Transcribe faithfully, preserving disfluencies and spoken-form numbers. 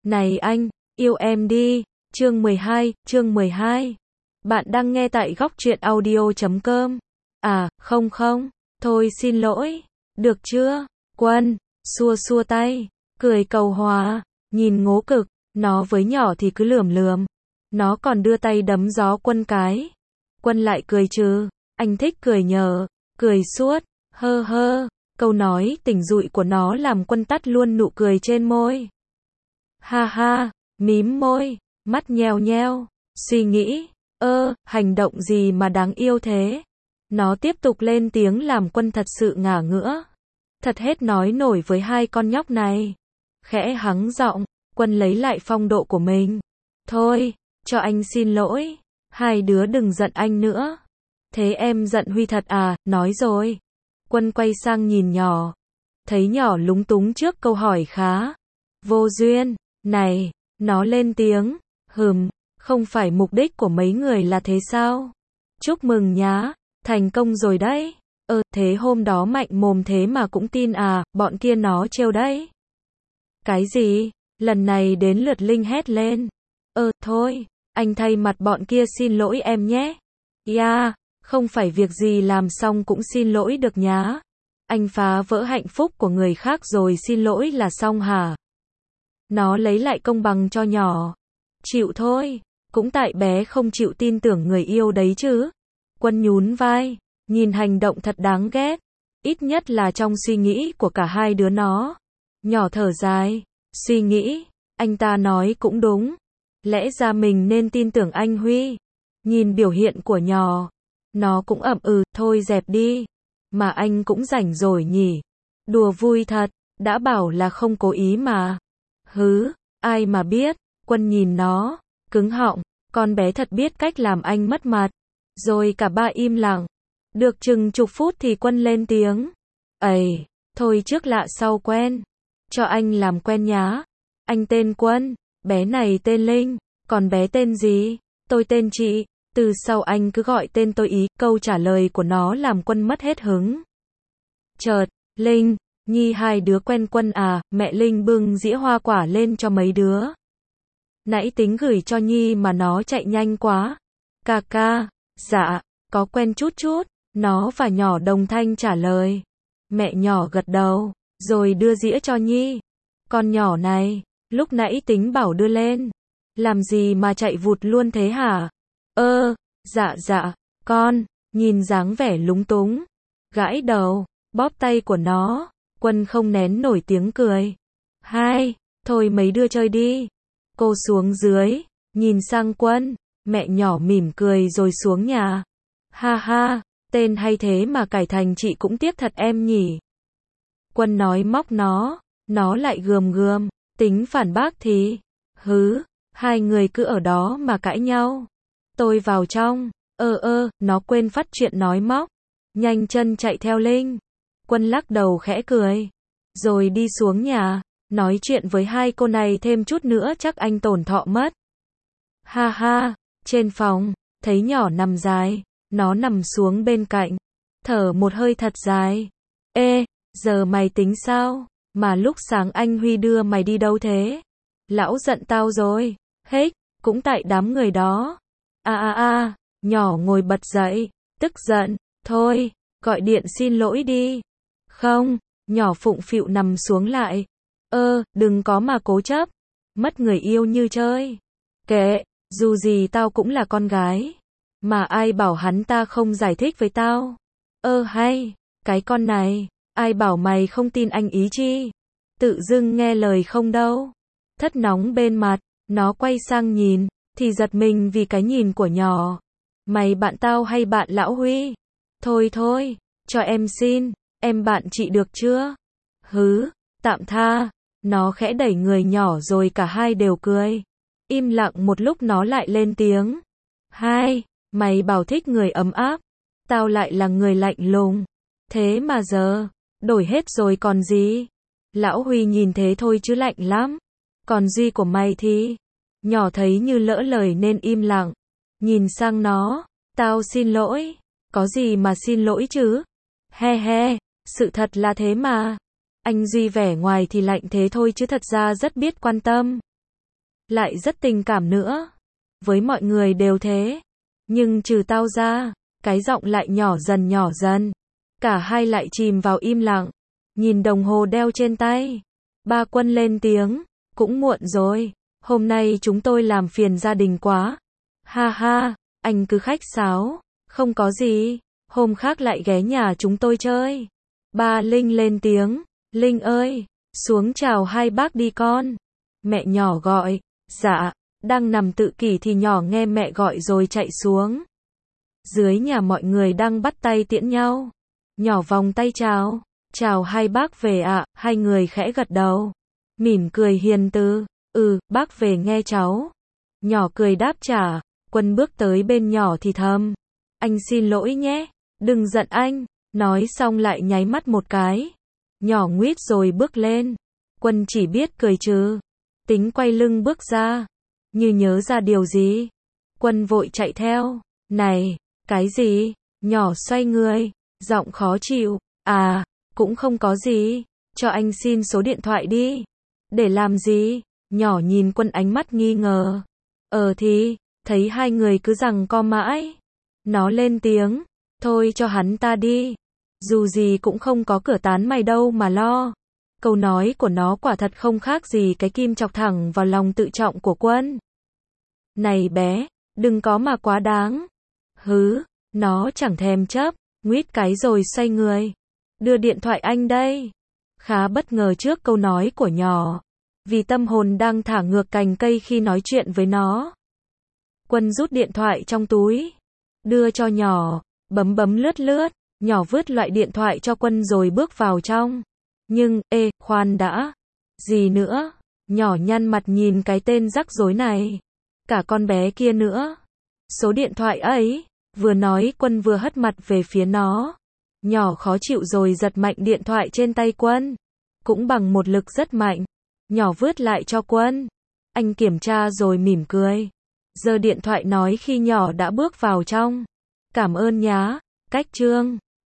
Này anh, yêu em đi. Chương mười hai, chương mười hai. Bạn đang nghe tại góc truyện audio chấm com. À, không không, thôi xin lỗi. Được chưa? Quân, xua xua tay, cười cầu hòa, nhìn ngố cực, nó với nhỏ thì cứ lườm lườm. Nó còn đưa tay đấm gió Quân cái. Quân lại cười trừ, anh thích cười nhờ, cười suốt, hơ hơ. Câu nói tỉnh dụi của nó làm Quân tắt luôn nụ cười trên môi. Ha ha, mím môi, mắt nheo nheo, suy nghĩ, ơ, hành động gì mà đáng yêu thế. Nó tiếp tục lên tiếng làm Quân thật sự ngả ngữa. Thật hết nói nổi với hai con nhóc này. Khẽ hắng giọng, Quân lấy lại phong độ của mình. Thôi, cho anh xin lỗi, hai đứa đừng giận anh nữa. Thế em giận Huy thật à, nói rồi. Quân quay sang nhìn nhỏ. Thấy nhỏ lúng túng trước câu hỏi khá vô duyên. Này, nó lên tiếng. Hừm, không phải mục đích của mấy người là thế sao? Chúc mừng nhá, thành công rồi đấy. Ơ, thế hôm đó mạnh mồm thế mà cũng tin à, bọn kia nó trêu đấy. Cái gì? Lần này đến lượt Linh hét lên. Ơ, thôi, anh thay mặt bọn kia xin lỗi em nhé. Yeah, không phải việc gì làm xong cũng xin lỗi được nhá. Anh phá vỡ hạnh phúc của người khác rồi xin lỗi là xong hả? Nó lấy lại công bằng cho nhỏ. Chịu thôi, cũng tại bé không chịu tin tưởng người yêu đấy chứ. Quân nhún vai, nhìn hành động thật đáng ghét. Ít nhất là trong suy nghĩ của cả hai đứa nó. Nhỏ thở dài, suy nghĩ, anh ta nói cũng đúng. Lẽ ra mình nên tin tưởng anh Huy. Nhìn biểu hiện của nhỏ, nó cũng ậm ừ, thôi dẹp đi. Mà anh cũng rảnh rồi nhỉ. Đùa vui thật, đã bảo là không cố ý mà. Hứ, ai mà biết. Quân nhìn nó, cứng họng, con bé thật biết cách làm anh mất mặt. Rồi cả ba im lặng. Được chừng chục phút thì Quân lên tiếng. Ây, thôi trước lạ sau quen. Cho anh làm quen nhá. Anh tên Quân, bé này tên Linh, còn bé tên gì? Tôi tên chị. Từ sau anh cứ gọi tên tôi ý. Câu trả lời của nó làm Quân mất hết hứng. Chợt, Linh, Nhi hai đứa quen Quân à? Mẹ Linh bưng dĩa hoa quả lên cho mấy đứa. Nãy tính gửi cho Nhi mà nó chạy nhanh quá. Ca ca, dạ, có quen chút chút. Nó và nhỏ đồng thanh trả lời. Mẹ nhỏ gật đầu, rồi đưa dĩa cho Nhi. Con nhỏ này, lúc nãy tính bảo đưa lên. Làm gì mà chạy vụt luôn thế hả? Ơ, dạ dạ, con, nhìn dáng vẻ lúng túng. Gãi đầu, bóp tay của nó. Quân không nén nổi tiếng cười. Hai, thôi mấy đứa chơi đi. Cô xuống dưới, nhìn sang Quân. Mẹ nhỏ mỉm cười rồi xuống nhà. Ha ha, tên hay thế mà cải thành chị cũng tiếc thật em nhỉ. Quân nói móc nó, nó lại gườm gườm, tính phản bác thì. Hứ, hai người cứ ở đó mà cãi nhau. Tôi vào trong, ơ ơ, nó quên phát chuyện nói móc. Nhanh chân chạy theo Linh. Quân lắc đầu khẽ cười. Rồi đi xuống nhà, nói chuyện với hai cô này thêm chút nữa chắc anh tổn thọ mất. Ha ha, trên phòng, thấy nhỏ nằm dài, nó nằm xuống bên cạnh, thở một hơi thật dài. Ê, giờ mày tính sao? Mà lúc sáng anh Huy đưa mày đi đâu thế? Lão giận tao rồi. Hết, cũng tại đám người đó. A a a, nhỏ ngồi bật dậy, tức giận. Thôi, gọi điện xin lỗi đi. Không, nhỏ phụng phịu nằm xuống lại. Ơ, đừng có mà cố chấp. Mất người yêu như chơi. Kệ, dù gì tao cũng là con gái. Mà ai bảo hắn ta không giải thích với tao? Ơ hay, cái con này, ai bảo mày không tin anh ý chi? Tự dưng nghe lời không đâu. Thất nóng bên mặt, nó quay sang nhìn, thì giật mình vì cái nhìn của nhỏ. Mày bạn tao hay bạn lão Huy? Thôi thôi, cho em xin, em bạn chị được chưa? Hứ, tạm tha. Nó khẽ đẩy người nhỏ rồi cả hai đều cười. Im lặng một lúc nó lại lên tiếng. Hai, mày bảo thích người ấm áp. Tao lại là người lạnh lùng. Thế mà giờ, đổi hết rồi còn gì? Lão Huy nhìn thế thôi chứ lạnh lắm. Còn Duy của mày thì? Nhỏ thấy như lỡ lời nên im lặng. Nhìn sang nó. Tao xin lỗi. Có gì mà xin lỗi chứ? He he, sự thật là thế mà. Anh Duy vẻ ngoài thì lạnh thế thôi chứ thật ra rất biết quan tâm. lại rất tình cảm nữa. Với mọi người đều thế. Nhưng trừ tao ra, cái giọng lại nhỏ dần nhỏ dần. Cả hai lại chìm vào im lặng. Nhìn đồng hồ đeo trên tay. Ba Quân lên tiếng. Cũng muộn rồi. Hôm nay chúng tôi làm phiền gia đình quá. Ha ha, anh cứ khách sáo. Không có gì. Hôm khác lại ghé nhà chúng tôi chơi. Ba Linh lên tiếng. Linh ơi, xuống chào hai bác đi con. Mẹ nhỏ gọi. Dạ. Đang nằm tự kỷ thì nhỏ nghe mẹ gọi rồi chạy xuống. Dưới nhà mọi người đang bắt tay tiễn nhau. Nhỏ vòng tay chào. Chào hai bác về ạ. Hai người khẽ gật đầu. Mỉm cười hiền từ. Ừ, bác về nghe cháu. Nhỏ cười đáp trả. Quân bước tới bên nhỏ thì thầm. Anh xin lỗi nhé. Đừng giận anh. Nói xong lại nháy mắt một cái. Nhỏ nguýt rồi bước lên. Quân chỉ biết cười trừ. Tính quay lưng bước ra. Như nhớ ra điều gì. Quân vội chạy theo. Này, cái gì? Nhỏ xoay người. Giọng khó chịu. À, cũng không có gì. Cho anh xin số điện thoại đi. Để làm gì? Nhỏ nhìn Quân ánh mắt nghi ngờ. Ờ thì, thấy hai người cứ giằng co mãi. Nó lên tiếng. Thôi cho hắn ta đi. Dù gì cũng không có cửa tán mày đâu mà lo. Câu nói của nó quả thật không khác gì cái kim chọc thẳng vào lòng tự trọng của Quân. Này bé, đừng có mà quá đáng. Hứ, nó chẳng thèm chấp, nguýt cái rồi xoay người. Đưa điện thoại anh đây. Khá bất ngờ trước câu nói của nhỏ. Vì tâm hồn đang thả ngược cành cây khi nói chuyện với nó. Quân rút điện thoại trong túi. Đưa cho nhỏ, bấm bấm lướt lướt. Nhỏ vứt loại điện thoại cho Quân rồi bước vào trong. Nhưng, ê, khoan đã. Gì nữa? Nhỏ nhăn mặt nhìn cái tên rắc rối này. Cả con bé kia nữa. Số điện thoại ấy. Vừa nói Quân vừa hất mặt về phía nó. Nhỏ khó chịu rồi giật mạnh điện thoại trên tay Quân. Cũng bằng một lực rất mạnh. Nhỏ vứt lại cho Quân. Anh kiểm tra rồi mỉm cười. Giơ điện thoại nói khi nhỏ đã bước vào trong. Cảm ơn nhá. Cách trương.